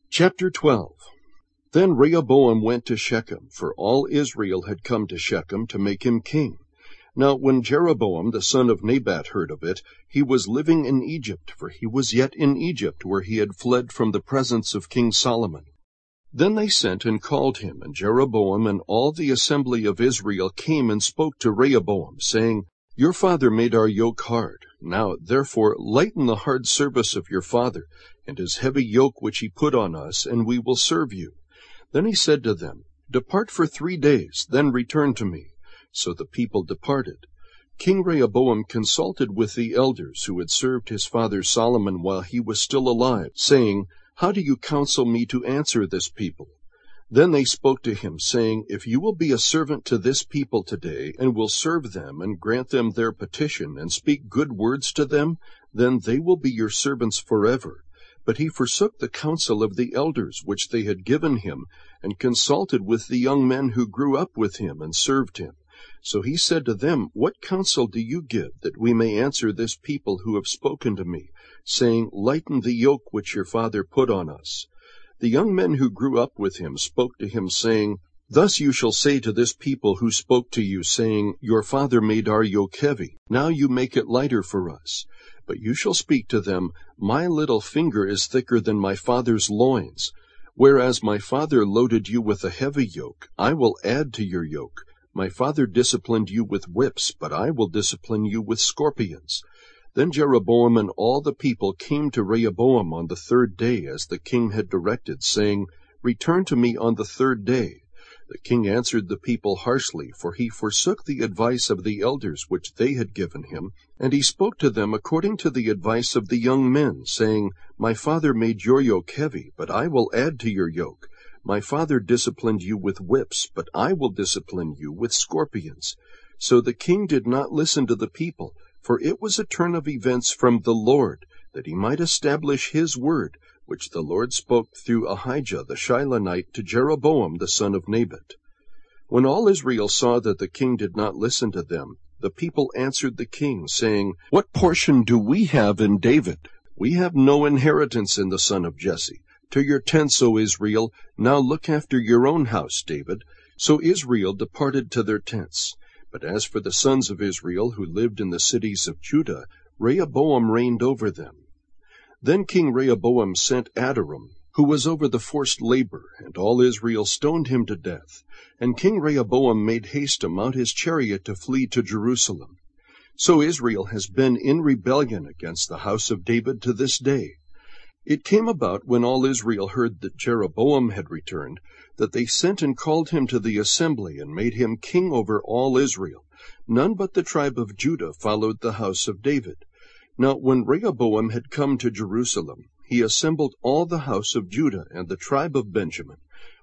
Chapter 12. Then Rehoboam went to Shechem, for all Israel had come to Shechem to make him king. Now when Jeroboam the son of Nebat heard of it, he was living in Egypt, for he was yet in Egypt, where he had fled from the presence of King Solomon. Then they sent and called him, and Jeroboam and all the assembly of Israel came and spoke to Rehoboam, saying, Your father made our yoke hard. Now therefore lighten the hard service of your father, and his heavy yoke which he put on us, and we will serve you. Then he said to them, Depart for 3 days, then return to me. So the people departed. King Rehoboam consulted with the elders who had served his father Solomon while he was still alive, saying, How do you counsel me to answer this people? Then they spoke to him, saying, If you will be a servant to this people today, and will serve them, and grant them their petition, and speak good words to them, then they will be your servants forever. But he forsook the counsel of the elders which they had given him, and consulted with the young men who grew up with him and served him. So he said to them, What counsel do you give, that we may answer this people who have spoken to me, saying, Lighten the yoke which your father put on us? The young men who grew up with him spoke to him, saying, Thus you shall say to this people who spoke to you, saying, Your father made our yoke heavy. Now you make it lighter for us. But you shall speak to them, My little finger is thicker than my father's loins. Whereas my father loaded you with a heavy yoke, I will add to your yoke. My father disciplined you with whips, but I will discipline you with scorpions. Then Jeroboam and all the people came to Rehoboam on the 3rd day, as the king had directed, saying, Return to me on the 3rd day. The king answered the people harshly, for he forsook the advice of the elders which they had given him, and he spoke to them according to the advice of the young men, saying, My father made your yoke heavy, but I will add to your yoke. My father disciplined you with whips, but I will discipline you with scorpions. So the king did not listen to the people, for it was a turn of events from the Lord, that he might establish his word, which the Lord spoke through Ahijah the Shilonite to Jeroboam the son of Nebat. When all Israel saw that the king did not listen to them, the people answered the king, saying, What portion do we have in David? We have no inheritance in the son of Jesse. To your tents, O Israel, now look after your own house, David. So Israel departed to their tents. But as for the sons of Israel who lived in the cities of Judah, Rehoboam reigned over them. Then King Rehoboam sent Adoram, who was over the forced labor, and all Israel stoned him to death. And King Rehoboam made haste to mount his chariot to flee to Jerusalem. So Israel has been in rebellion against the house of David to this day. It came about, when all Israel heard that Jeroboam had returned, that they sent and called him to the assembly, and made him king over all Israel. None but the tribe of Judah followed the house of David. Now when Rehoboam had come to Jerusalem, he assembled all the house of Judah and the tribe of Benjamin,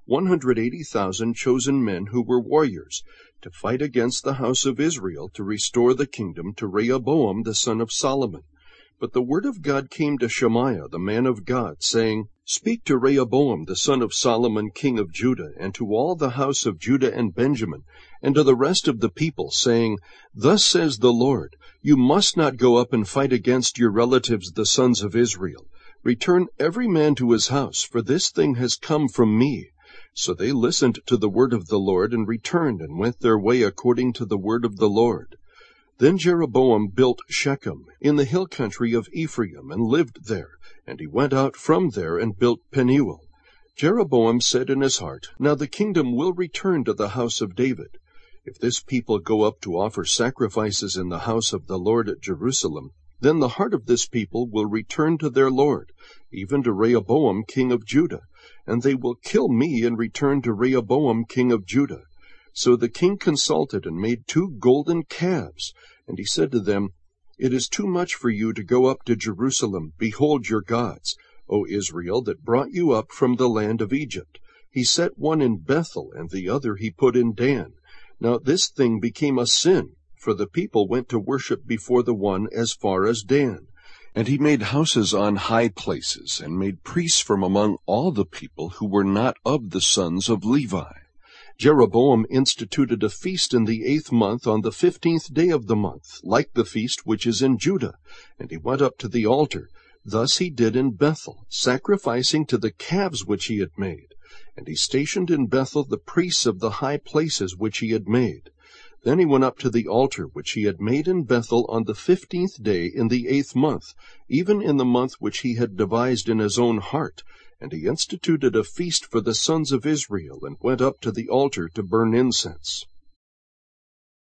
180,000 chosen men who were warriors, to fight against the house of Israel, to restore the kingdom to Rehoboam the son of Solomon. But the word of God came to Shemaiah the man of God, saying, Speak to Rehoboam the son of Solomon king of Judah, and to all the house of Judah and Benjamin, and to the rest of the people, saying, Thus says the Lord, You must not go up and fight against your relatives the sons of Israel. Return every man to his house, for this thing has come from me. So they listened to the word of the Lord, and returned, and went their way according to the word of the Lord. Then Jeroboam built Shechem in the hill country of Ephraim, and lived there. And he went out from there and built Penuel. Jeroboam said in his heart, Now the kingdom will return to the house of David. If this people go up to offer sacrifices in the house of the Lord at Jerusalem, then the heart of this people will return to their Lord, even to Rehoboam king of Judah, and they will kill me and return to Rehoboam king of Judah. So the king consulted and made 2 golden calves, and he said to them, It is too much for you to go up to Jerusalem. Behold your gods, O Israel, that brought you up from the land of Egypt. He set one in Bethel, and the other he put in Dan. Now this thing became a sin, for the people went to worship before the one as far as Dan. And he made houses on high places, and made priests from among all the people who were not of the sons of Levi. Jeroboam instituted a feast in the 8th month on the 15th day of the month, like the feast which is in Judah. And he went up to the altar. Thus he did in Bethel, sacrificing to the calves which he had made. And he stationed in Bethel the priests of the high places which he had made. Then he went up to the altar which he had made in Bethel on the 15th day in the 8th month, even in the month which he had devised in his own heart. And he instituted a feast for the sons of Israel, and went up to the altar to burn incense.